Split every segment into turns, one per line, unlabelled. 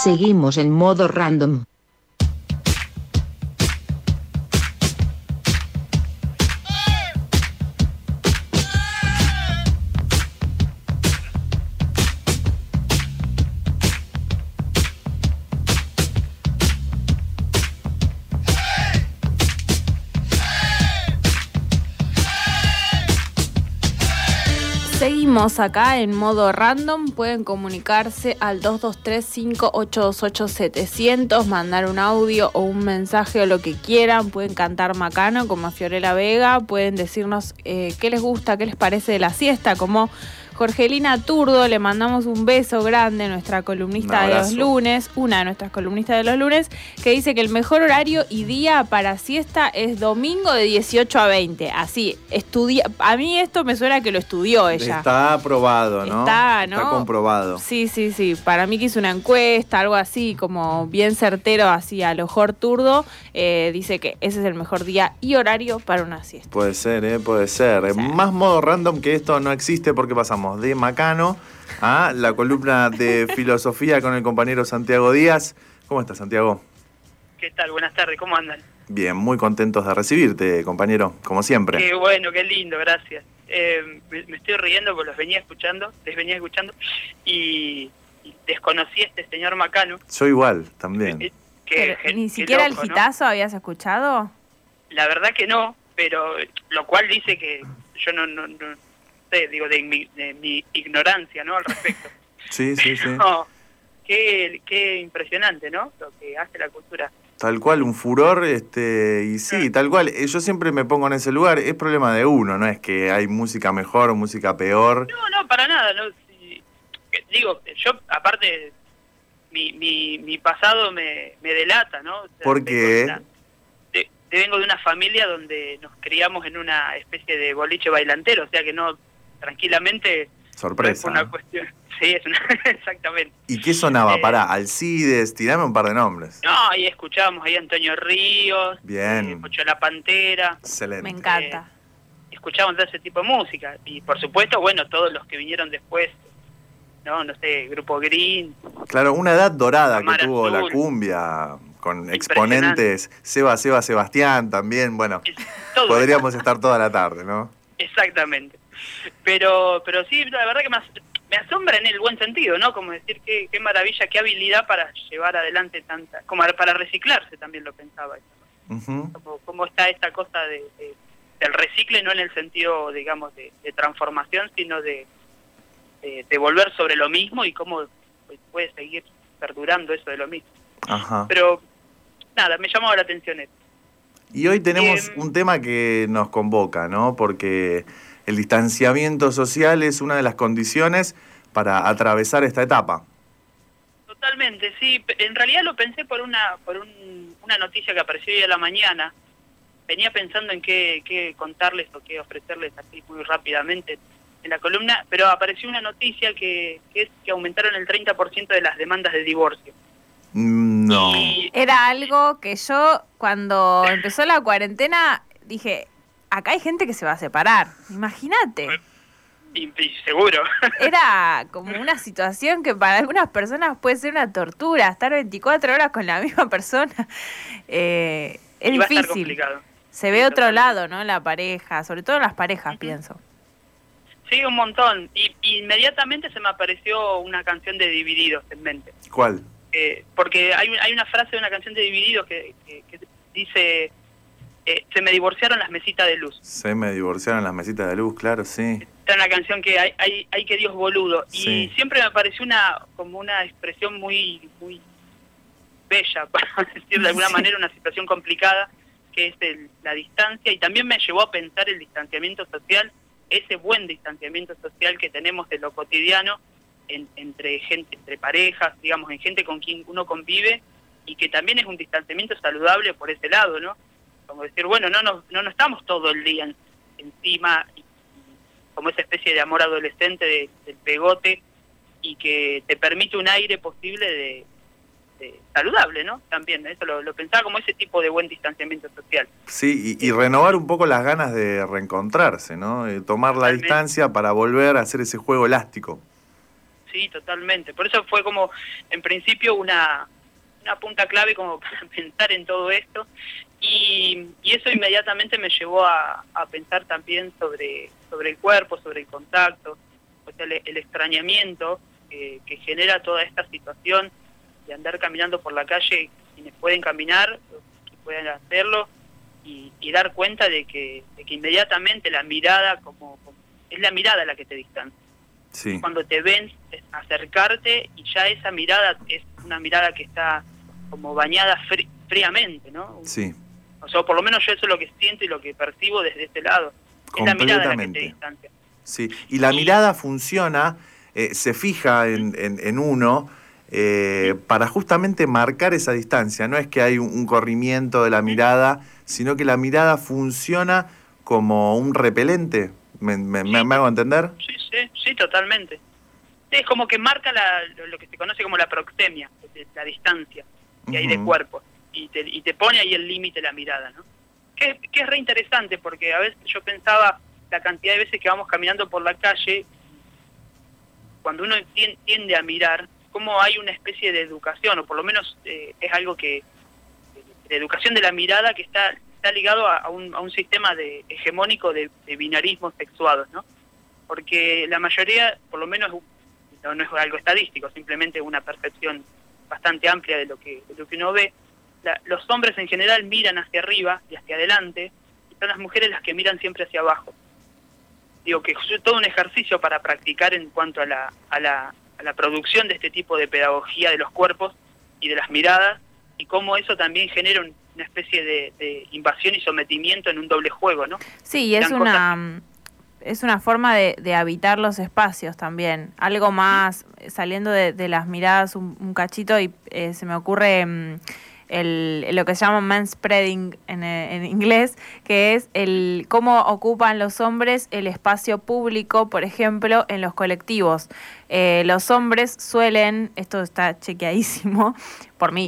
Seguimos en modo random.
Seguimos acá en modo random. Pueden comunicarse al 223-5828700, mandar un audio o un mensaje o lo que quieran. Pueden cantar Macano como Fiorella Vega, pueden decirnos qué les gusta, qué les parece de la siesta, como Jorgelina Turdo. Le mandamos un beso grande, nuestra columnista de los lunes, una de nuestras columnistas de los lunes, que dice que el mejor horario y día para siesta es domingo de 18 a 20. Así, a mí esto me suena que lo estudió ella.
Está aprobado, ¿no?
Está, ¿no?
Está comprobado.
Sí. Para mí que hizo una encuesta, algo así, como bien certero, así a lo Jor Turdo. Dice que ese es el mejor día y horario para una siesta.
Puede ser, puede ser. Sí. Más modo random que esto no existe porque pasamos de Macano a la columna de filosofía con el compañero Santiago Díaz. ¿Cómo estás, Santiago?
¿Qué tal? Buenas tardes, ¿cómo andan?
Bien, muy contentos de recibirte, compañero, como siempre.
Qué bueno, qué lindo, gracias. Me estoy riendo porque les venía escuchando y desconocí a este señor Macano.
Yo igual, también.
¿Ni siquiera loco, el hitazo, ¿no? ¿Habías escuchado?
La verdad que no, pero lo cual dice que yo no sé, digo, de mi ignorancia, ¿no? Al respecto.
Sí.
No, qué impresionante, ¿no? Lo que hace la cultura.
Tal cual, un furor, y sí, tal cual. Yo siempre me pongo en ese lugar, es problema de uno, no es que hay música mejor o música peor.
No, para nada, no. Digo, yo, aparte, mi pasado me delata, ¿no? O sea,
¿por qué?
Vengo de una familia donde nos criamos en una especie de boliche bailantero, o sea que no, tranquilamente...
Sorpresa.
No es una cuestión... Sí, exactamente.
¿Y qué sonaba? Alcides, tirame un par de nombres.
No, y escuchábamos ahí a Antonio Ríos.
Bien.
Pocho la Pantera.
Excelente.
Me encanta.
Escuchábamos ese tipo de música. Y por supuesto, bueno, todos los que vinieron después, no sé, Grupo Green.
Claro, una edad dorada
Mar
que tuvo
Azul.
La cumbia, con exponentes, Sebastián también, bueno, podríamos estar toda la tarde, ¿no?
Exactamente. Pero sí, la verdad que me asombra en el buen sentido, ¿no? Como decir, qué maravilla, qué habilidad para llevar adelante tanta... Como para reciclarse también lo pensaba.
Uh-huh.
Como está esta cosa del recicle, no en el sentido, digamos, de transformación, sino de volver sobre lo mismo y cómo puede seguir perdurando eso de lo mismo.
Ajá.
Pero, nada, me llamó la atención esto.
Y hoy tenemos un tema que nos convoca, ¿no? Porque el distanciamiento social es una de las condiciones para atravesar esta etapa.
Totalmente, sí. En realidad lo pensé por una noticia que apareció hoy a la mañana. Venía pensando en qué contarles o qué ofrecerles así muy rápidamente en la columna, pero apareció una noticia que es que aumentaron el 30% de las demandas de divorcio.
No.
Era algo que yo, cuando empezó la cuarentena, dije, acá hay gente que se va a separar. Imagínate.
Y seguro.
Era como una situación que para algunas personas puede ser una tortura, estar 24 horas con la misma persona. Es difícil.
Va a estar complicado.
Se ve otro lado, ¿no? La pareja, sobre todo en las parejas, pienso.
Sí, un montón. Y inmediatamente se me apareció una canción de Divididos en mente.
¿Cuál?
Porque hay una frase de una canción de Divididos que dice, se me divorciaron las mesitas de luz.
Se me divorciaron las mesitas de luz, claro, sí.
Está una canción que hay que Dios boludo.
Sí.
Y siempre me pareció como una expresión muy bella, para decir de alguna manera, una situación complicada, que es la distancia. Y también me llevó a pensar el distanciamiento social, ese buen distanciamiento social que tenemos de lo cotidiano, entre gente, entre parejas, digamos, en gente con quien uno convive, y que también es un distanciamiento saludable por ese lado, ¿no? Como decir, bueno, no estamos todo el día encima, como esa especie de amor adolescente del pegote, y que te permite un aire posible de saludable, ¿no? También, eso lo pensaba como ese tipo de buen distanciamiento social.
Sí, y renovar un poco las ganas de reencontrarse, ¿no? Tomar la distancia para volver a hacer ese juego elástico.
sí, totalmente. Por eso fue como, en principio, una punta clave como para pensar en todo esto. Y eso inmediatamente me llevó a pensar también sobre el cuerpo, sobre el contacto, o sea, el extrañamiento que genera toda esta situación de andar caminando por la calle, quienes pueden caminar, que puedan hacerlo, y dar cuenta de que inmediatamente la mirada es la mirada la que te distancia.
Sí.
Cuando te ven acercarte, y ya esa mirada es una mirada que está como bañada fríamente, ¿no?
Sí.
O sea, por lo menos yo eso es lo que siento y lo que percibo desde este lado. Es la mirada la que te distancia.
Sí, y la mirada funciona, se fija en uno para justamente marcar esa distancia. No es que hay un corrimiento de la mirada, sino que la mirada funciona como un repelente. ¿Me hago entender?
Sí, totalmente. Sí, es como que marca lo que se conoce como la proxemia, la distancia que hay de cuerpo, y te pone ahí el límite la mirada, ¿no? Que es re interesante, porque a veces yo pensaba la cantidad de veces que vamos caminando por la calle, cuando uno tiende a mirar, cómo hay una especie de educación, o por lo menos es algo que, de educación de la mirada, que está ligado a un sistema hegemónico de binarismos sexuados, ¿no? Porque la mayoría, por lo menos, no es algo estadístico, simplemente una percepción bastante amplia de lo que uno ve. Los hombres en general miran hacia arriba y hacia adelante, y son las mujeres las que miran siempre hacia abajo. Digo que es todo un ejercicio para practicar en cuanto a la producción de este tipo de pedagogía de los cuerpos y de las miradas, y cómo eso también genera una especie de invasión y sometimiento en un doble juego, ¿no?
Sí, y es una forma de habitar los espacios también. Algo más, saliendo de las miradas un cachito, y se me ocurre lo que se llama manspreading en inglés, que es el cómo ocupan los hombres el espacio público, por ejemplo, en los colectivos. Los hombres suelen, esto está chequeadísimo por mí,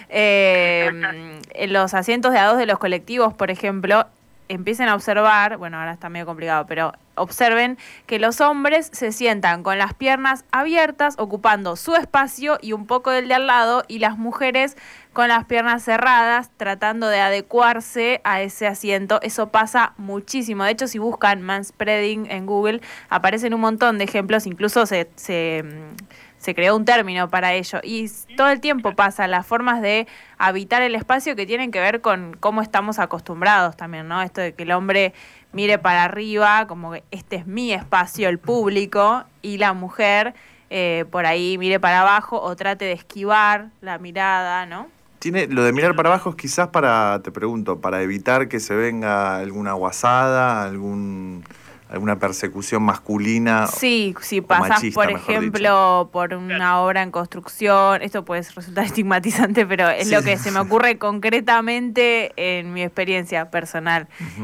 en los asientos de a dos de los colectivos, por ejemplo, empiecen a observar, bueno, ahora está medio complicado, pero observen que los hombres se sientan con las piernas abiertas, ocupando su espacio y un poco del de al lado, y las mujeres con las piernas cerradas, tratando de adecuarse a ese asiento. Eso pasa muchísimo. De hecho, si buscan manspreading en Google, aparecen un montón de ejemplos, incluso se creó un término para ello, y todo el tiempo pasa las formas de habitar el espacio que tienen que ver con cómo estamos acostumbrados también, ¿no? Esto de que el hombre mire para arriba, como que este es mi espacio, el público, y la mujer por ahí mire para abajo o trate de esquivar la mirada, ¿no?
Lo de mirar para abajo es quizás te pregunto, para evitar que se venga alguna guasada, alguna persecución masculina.
Sí, si pasas,
machista,
por ejemplo, por una obra en construcción, esto puede resultar estigmatizante, pero es lo que se me ocurre concretamente en mi experiencia personal.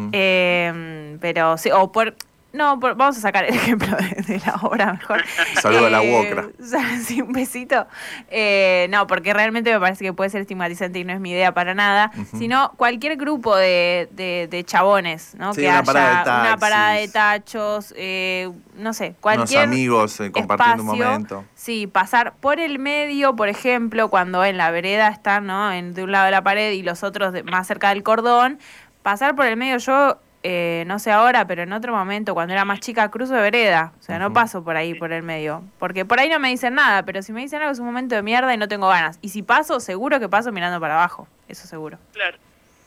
Pero sí, vamos a sacar el ejemplo de la obra mejor.
Saludo a la Wokra.
Sí, un besito. No, porque realmente me parece que puede ser estigmatizante y no es mi idea para nada, sino cualquier grupo de chabones, ¿no?
Sí,
que
una
haya
parada
una parada
de
de tachos, no sé, cualquier
unos amigos compartiendo un
espacio.
momento.
Sí, pasar por el medio, por ejemplo, cuando en la vereda están, ¿no? de un lado de la pared y los otros más cerca del cordón, pasar por el medio. Yo no sé ahora, pero en otro momento, cuando era más chica, cruzo de vereda. O sea, no paso por ahí, por el medio. Porque por ahí no me dicen nada, pero si me dicen algo es un momento de mierda y no tengo ganas. Y si paso, seguro que paso mirando para abajo. Eso seguro.
Claro.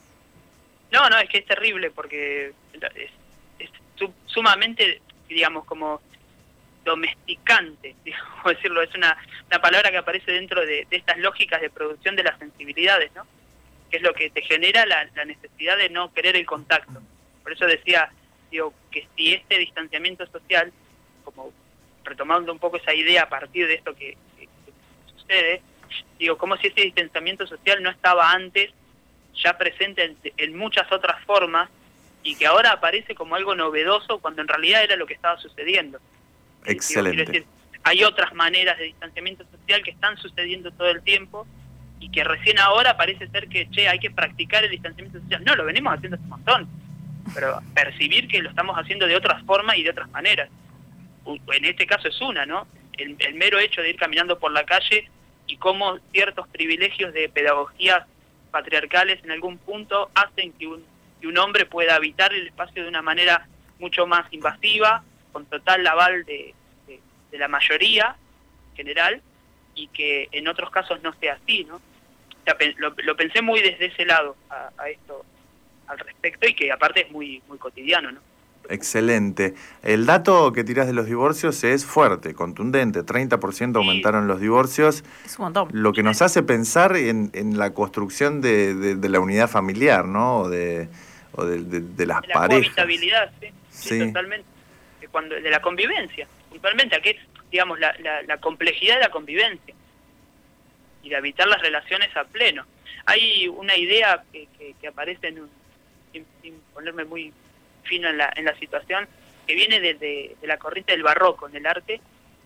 No, es que es terrible, porque es sumamente, digamos, como domesticante, digamos decirlo. Es una palabra que aparece dentro de estas lógicas de producción de las sensibilidades, ¿no? Que es lo que te genera la necesidad de no querer el contacto. Por eso decía, que si este distanciamiento social, como retomando un poco esa idea a partir de esto que sucede, como si ese distanciamiento social no estaba antes ya presente en muchas otras formas, y que ahora aparece como algo novedoso cuando en realidad era lo que estaba sucediendo.
Excelente.
Quiero decir, hay otras maneras de distanciamiento social que están sucediendo todo el tiempo, y que recién ahora parece ser que, hay que practicar el distanciamiento social. No, lo venimos haciendo hace un montón, pero percibir que lo estamos haciendo de otras formas y de otras maneras. En este caso es una, ¿no? el mero hecho de ir caminando por la calle y cómo ciertos privilegios de pedagogías patriarcales en algún punto hacen que un hombre pueda habitar el espacio de una manera mucho más invasiva, con total aval de la mayoría general, y que en otros casos no sea así, ¿no? O sea, lo pensé muy desde ese lado a esto al respecto, y que aparte es muy muy cotidiano, ¿no?
Excelente. El dato que tirás de los divorcios es fuerte, contundente. 30% aumentaron los divorcios.
Es un montón.
Lo que nos hace pensar en la construcción de la unidad familiar, ¿no? O de las
De la
parejas.
cohabitabilidad, sí,
Sí.
totalmente. De la convivencia, puntualmente, que es, digamos, la complejidad de la convivencia y de habitar las relaciones a pleno. Hay una idea que aparece sin ponerme muy fino en la situación, que viene de la corriente del barroco en el arte,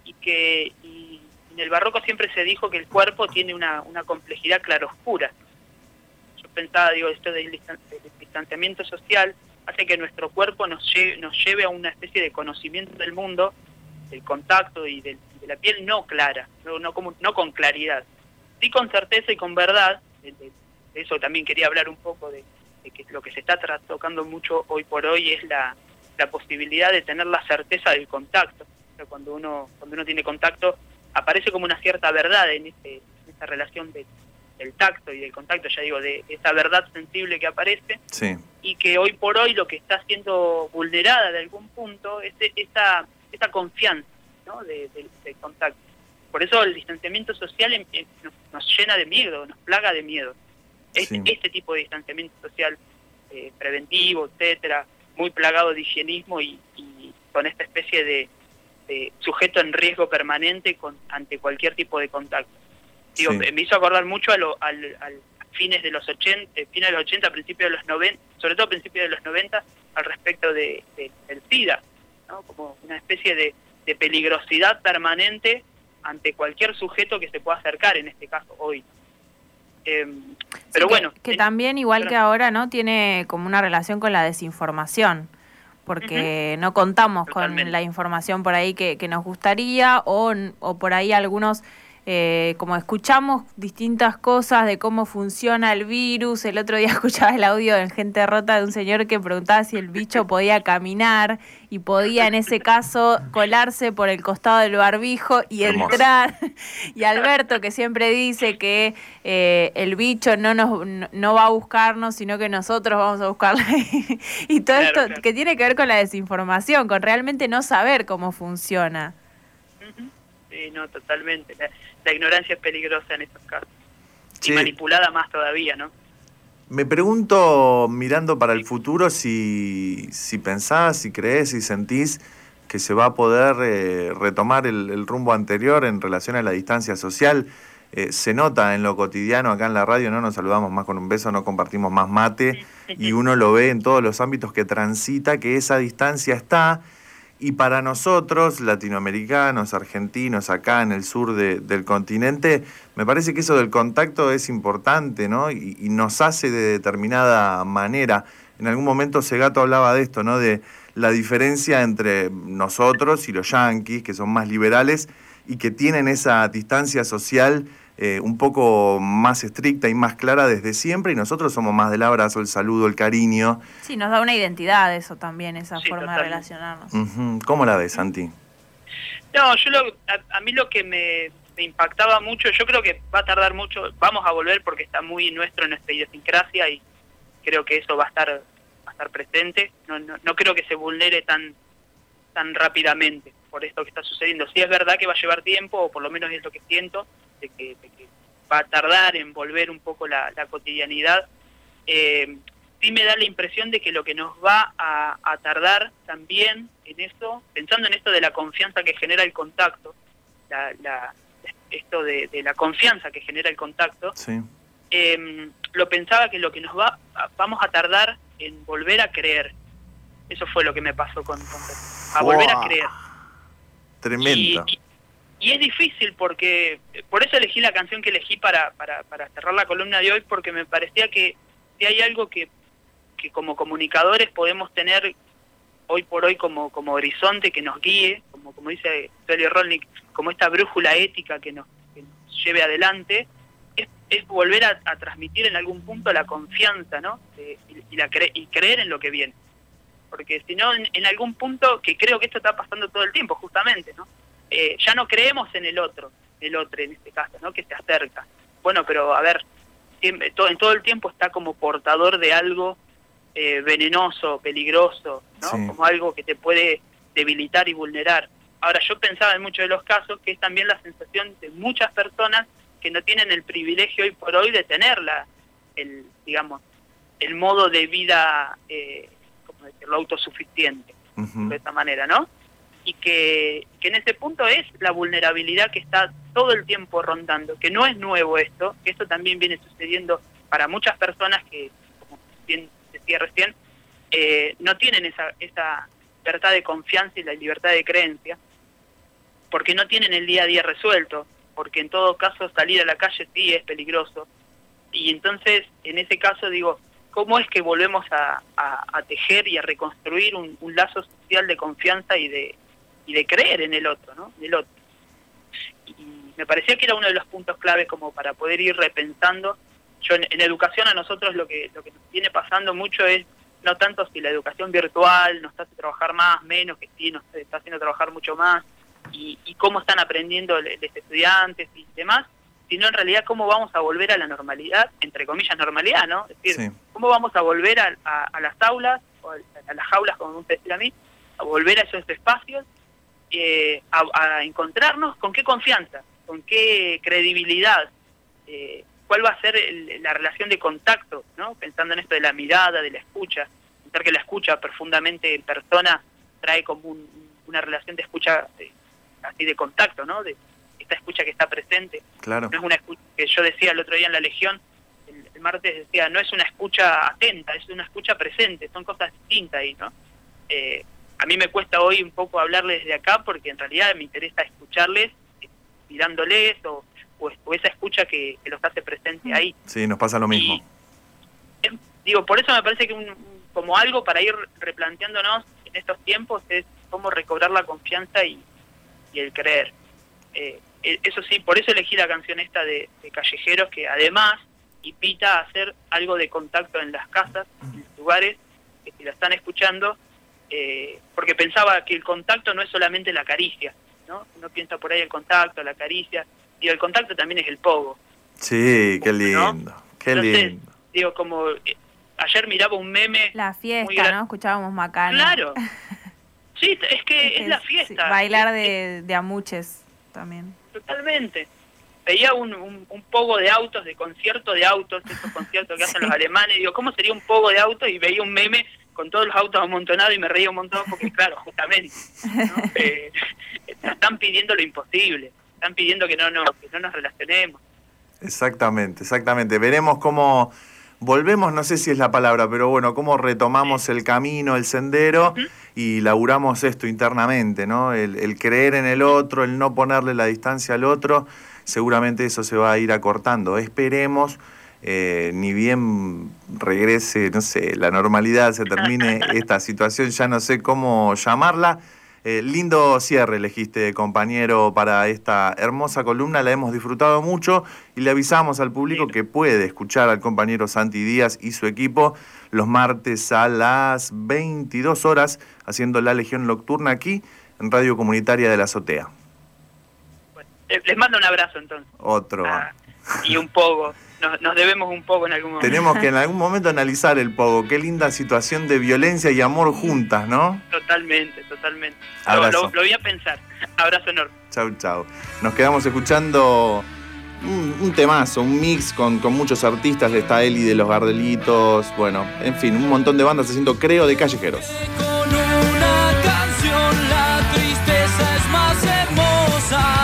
y en el barroco siempre se dijo que el cuerpo tiene una complejidad claroscura. Yo pensaba, esto del distanciamiento social hace que nuestro cuerpo nos lleve a una especie de conocimiento del mundo, del contacto y de la piel no clara, no con claridad, sí con certeza y con verdad. De eso también quería hablar un poco, de que lo que se está tocando mucho hoy por hoy es la posibilidad de tener la certeza del contacto. O sea, cuando uno tiene contacto, aparece como una cierta verdad en esa relación del tacto y del contacto, ya digo, de esa verdad sensible que aparece.
Sí.
Y que hoy por hoy lo que está siendo vulnerada de algún punto es esa confianza, ¿no? del contacto. Por eso el distanciamiento social nos llena de miedo, nos plaga de miedo.
Sí.
Este tipo de distanciamiento social preventivo, etcétera, muy plagado de higienismo y con esta especie de sujeto en riesgo permanente ante cualquier tipo de contacto. Digo,
Sí.
me hizo acordar mucho al fines de los 80, principios de los 90, sobre todo principios de los 90, al respecto del SIDA, ¿no? Como una especie de peligrosidad permanente ante cualquier sujeto que se pueda acercar, en este caso hoy. Pero bueno,
que también, igual que ahora, ¿no? Tiene como una relación con la desinformación, porque no contamos
Totalmente.
con la información por ahí que nos gustaría, o por ahí algunos, como escuchamos distintas cosas de cómo funciona el virus. El otro día escuchaba el audio en Gente Rota de un señor que preguntaba si el bicho podía caminar y podía en ese caso colarse por el costado del barbijo y
Hermoso.
entrar. Y Alberto, que siempre dice que el bicho no va a buscarnos, sino que nosotros vamos a buscarle. Y todo
Claro,
esto que tiene que ver con la desinformación, con realmente no saber cómo funciona.
Ujú. Sí, no, totalmente. La ignorancia es peligrosa en estos casos.
Sí.
Y manipulada más todavía, ¿no?
Me pregunto, mirando para el futuro, si pensás, si creés, si sentís que se va a poder retomar el rumbo anterior en relación a la distancia social. Se nota en lo cotidiano, acá en la radio no nos saludamos más con un beso, no compartimos más mate, y uno lo ve en todos los ámbitos que transita, que esa distancia está. Y para nosotros, latinoamericanos, argentinos, acá en el sur del continente, me parece que eso del contacto es importante, ¿no? Y nos hace de determinada manera. En algún momento Segato hablaba de esto, ¿no? De la diferencia entre nosotros y los yanquis, que son más liberales y que tienen esa distancia social un poco más estricta y más clara desde siempre, y nosotros somos más del abrazo, el saludo, el cariño.
Sí, nos da una identidad eso también, esa
Sí,
forma de
totalmente.
relacionarnos.
Uh-huh. ¿Cómo la ves, Santi?
No, a mí lo que me impactaba mucho, yo creo que va a tardar mucho, vamos a volver porque está muy nuestro en nuestra idiosincrasia, y creo que eso va a estar presente. No creo que se vulnere tan rápidamente por esto que está sucediendo. Sí es verdad que va a llevar tiempo, o por lo menos es lo que siento, de que va a tardar en volver un poco la cotidianidad. Sí me da la impresión de que lo que nos va a tardar también en eso, pensando en esto de la confianza que genera el contacto, esto de la confianza que genera el contacto,
Sí.
lo pensaba que lo que vamos a tardar en volver a creer. Eso fue lo que me pasó con volver a
¡Wow!
creer.
Tremendo.
Y es difícil porque, por eso elegí la canción que elegí para cerrar la columna de hoy, porque me parecía que si hay algo que como comunicadores podemos tener hoy por hoy como horizonte que nos guíe, como como dice Tulio Rolnik, como esta brújula ética que nos lleve adelante, es volver a transmitir en algún punto la confianza, ¿no? Y creer en lo que viene. Porque si no, en algún punto, que creo que esto está pasando todo el tiempo, justamente, ¿no? Ya no creemos en el otro en este caso, ¿no? Que se acerca. Bueno, pero a ver, en todo el tiempo está como portador de algo venenoso, peligroso, ¿no?
Sí.
Como algo que te puede debilitar y vulnerar. Ahora, yo pensaba en muchos de los casos que es también la sensación de muchas personas que no tienen el privilegio hoy por hoy de tener el modo de vida, ¿cómo decirlo?, autosuficiente, de esta manera, ¿no? Y que en ese punto es la vulnerabilidad que está todo el tiempo rondando, que no es nuevo esto, que esto también viene sucediendo para muchas personas que, como bien decía recién, no tienen esa libertad de confianza y la libertad de creencia, porque no tienen el día a día resuelto, porque en todo caso salir a la calle sí es peligroso. Y entonces, en ese caso digo, ¿cómo es que volvemos a tejer y a reconstruir un lazo social de confianza y de creer en el otro, ¿no? En el otro. Y me parecía que era uno de los puntos claves como para poder ir repensando. Yo en educación a nosotros lo que nos viene pasando mucho es no tanto si la educación virtual nos hace trabajar más, menos, que sí nos está haciendo trabajar mucho más, y cómo están aprendiendo los estudiantes y demás, sino en realidad cómo vamos a volver a la normalidad, entre comillas normalidad, ¿no? Es decir,
Sí.
cómo vamos a volver a las aulas, o a las jaulas, como me gusta decir a mí, a volver a esos espacios, a encontrarnos con qué confianza, con qué credibilidad, cuál va a ser la relación de contacto, ¿no? Pensando en esto de la mirada, de la escucha, pensar que la escucha profundamente en persona trae como una relación de escucha así de contacto, ¿no? De esta escucha que está presente.
Claro.
No es una escucha que yo decía el otro día en la Legión, el martes decía, no es una escucha atenta, es una escucha presente, son cosas distintas ahí, ¿no? A mí me cuesta hoy un poco hablarles desde acá porque en realidad me interesa escucharles, mirándoles o esa escucha que los hace presente ahí.
Sí, nos pasa lo mismo.
Y, por eso me parece que como algo para ir replanteándonos en estos tiempos es cómo recobrar la confianza y el creer. Eso sí, por eso elegí la canción esta de Callejeros, que además invita a hacer algo de contacto en las casas, en los lugares, que si la están escuchando, porque pensaba que el contacto no es solamente la caricia, ¿no? Uno piensa por ahí el contacto, la caricia, y el contacto también es el pogo.
Sí, qué lindo,
¿no?
qué
Entonces,
lindo.
digo, como ayer miraba un meme...
La fiesta, ¿no? Escuchábamos Macano.
Claro. Sí, es que es la fiesta.
Sí, bailar de amuches también.
Totalmente. Veía un pogo de autos, de concierto de autos, esos conciertos que hacen los alemanes, digo, ¿cómo sería un pogo de autos? Y veía un meme con todos los autos amontonados y me reía un montón porque, claro, justamente, ¿no? Están pidiendo lo imposible, están pidiendo que no nos relacionemos.
Exactamente. Veremos cómo volvemos, no sé si es la palabra, pero bueno, cómo retomamos el camino, el sendero, y laburamos esto internamente, ¿no? El creer en el otro, el no ponerle la distancia al otro, seguramente eso se va a ir acortando. Esperemos, ni bien regrese, no sé, la normalidad, se termine esta situación, ya no sé cómo llamarla. Lindo cierre elegiste, compañero, para esta hermosa columna, la hemos disfrutado mucho y le avisamos al público que puede escuchar al compañero Santi Díaz y su equipo los martes a las 22 horas haciendo La Legión Nocturna aquí en Radio Comunitaria de la Azotea.
Bueno, les mando un abrazo entonces.
Otro.
Y un poco. Nos debemos un poco en algún momento.
Tenemos que en algún momento analizar el pogo. Qué linda situación de violencia y amor juntas, ¿no?
Totalmente.
Abrazo.
Lo voy a pensar. Abrazo enorme.
Chau. Nos quedamos escuchando un temazo, un mix con muchos artistas. Está Eli de Los Gardelitos. Bueno, en fin, un montón de bandas haciendo Creo de Callejeros.
Con una canción la tristeza es más hermosa.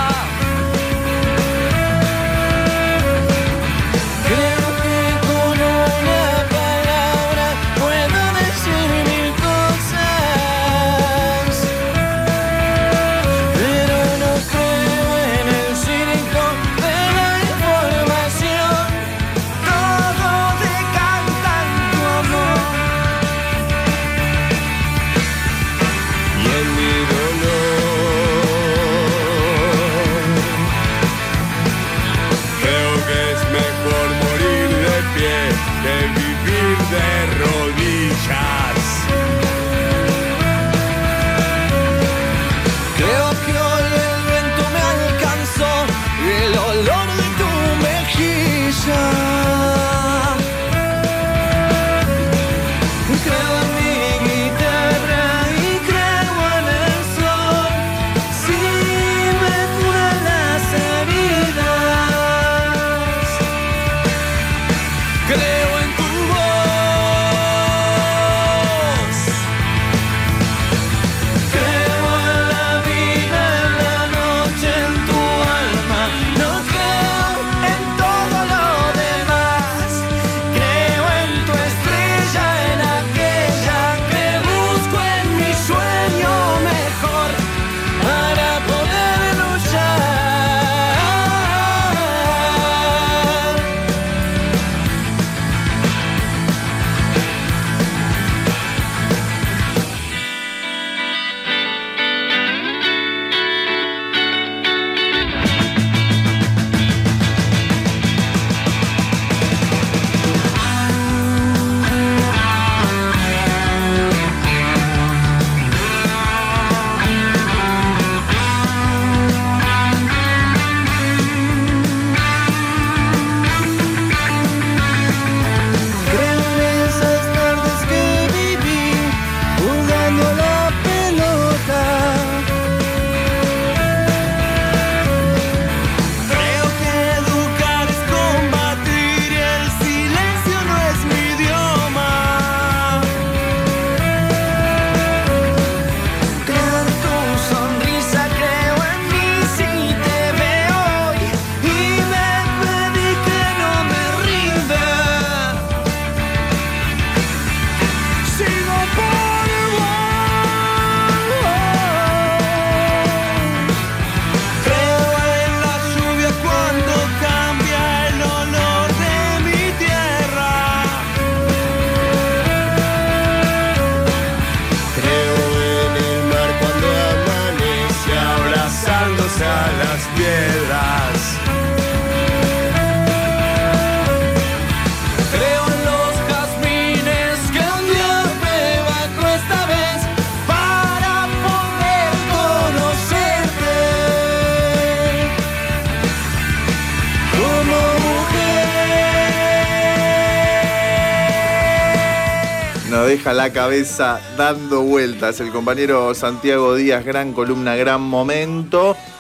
deja la cabeza dando vueltas. El compañero Santiago Díaz, gran columna, gran momento.